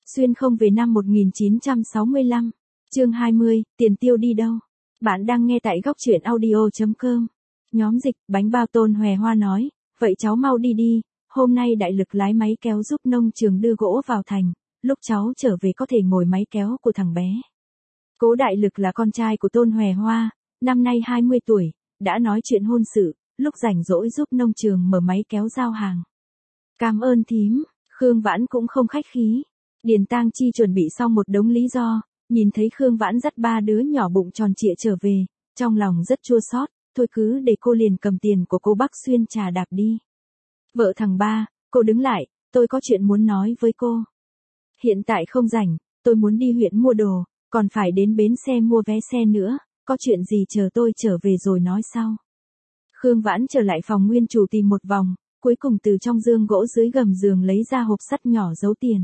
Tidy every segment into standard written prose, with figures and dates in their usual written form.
Xuyên không về năm 1965. Chương 20, tiền tiêu đi đâu? Bạn đang nghe tại góc truyện audio.com. Nhóm dịch, bánh bao Tôn Hòe Hoa nói, vậy cháu mau đi đi, hôm nay đại lực lái máy kéo giúp nông trường đưa gỗ vào thành, lúc cháu trở về có thể ngồi máy kéo của thằng bé. Cố Đại Lực là con trai của Tôn Hòe Hoa, năm nay 20 tuổi, đã nói chuyện hôn sự, lúc rảnh rỗi giúp nông trường mở máy kéo giao hàng. Cảm ơn thím, Khương Vãn cũng không khách khí. Điền Tang Chi chuẩn bị xong một đống lý do, nhìn thấy Khương Vãn dắt ba đứa nhỏ bụng tròn trịa trở về, trong lòng rất chua xót, thôi cứ để cô liền cầm tiền của cô Bắc Xuyên trà đạp đi. Vợ thằng ba, cô đứng lại, tôi có chuyện muốn nói với cô. Hiện tại không rảnh, tôi muốn đi huyện mua đồ, còn phải đến bến xe mua vé xe nữa, có chuyện gì chờ tôi trở về rồi nói sau. Khương Vãn trở lại phòng nguyên chủ tìm một vòng, cuối cùng từ trong dương gỗ dưới gầm giường lấy ra hộp sắt nhỏ giấu tiền.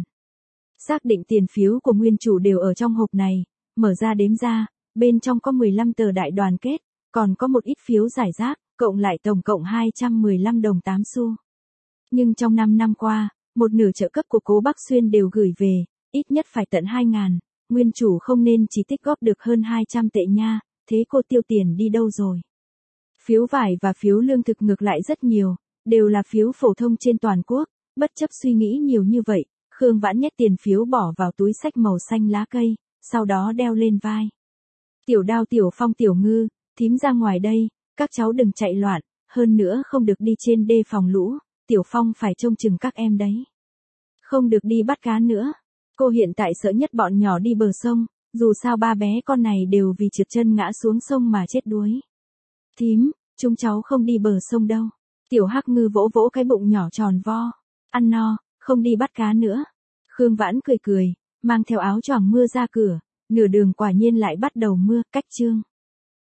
Xác định tiền phiếu của nguyên chủ đều ở trong hộp này, mở ra đếm ra, bên trong có 15 tờ đại đoàn kết, còn có một ít phiếu giải rác, cộng lại tổng cộng 215 đồng 8 xu. Nhưng trong 5 năm qua, một nửa trợ cấp của cố Bắc Xuyên đều gửi về, ít nhất phải tận 2.000, nguyên chủ không nên chỉ tích góp được hơn 200 tệ nha, thế cô tiêu tiền đi đâu rồi? Phiếu vải và phiếu lương thực ngược lại rất nhiều, đều là phiếu phổ thông trên toàn quốc, bất chấp suy nghĩ nhiều như vậy, Khương Vãn nhét tiền phiếu bỏ vào túi xách màu xanh lá cây, sau đó đeo lên vai. Tiểu Đao, Tiểu Phong, Tiểu Ngư, thím ra ngoài đây, các cháu đừng chạy loạn, hơn nữa không được đi trên đê phòng lũ, Tiểu Phong phải trông chừng các em đấy. Không được đi bắt cá nữa. Cô hiện tại sợ nhất bọn nhỏ đi bờ sông, dù sao ba bé con này đều vì trượt chân ngã xuống sông mà chết đuối. Thím, chúng cháu không đi bờ sông đâu. Tiểu Hắc Ngư vỗ vỗ cái bụng nhỏ tròn vo. Ăn no, không đi bắt cá nữa. Khương Vãn cười cười, mang theo áo choàng mưa ra cửa, nửa đường quả nhiên lại bắt đầu mưa, cách chương.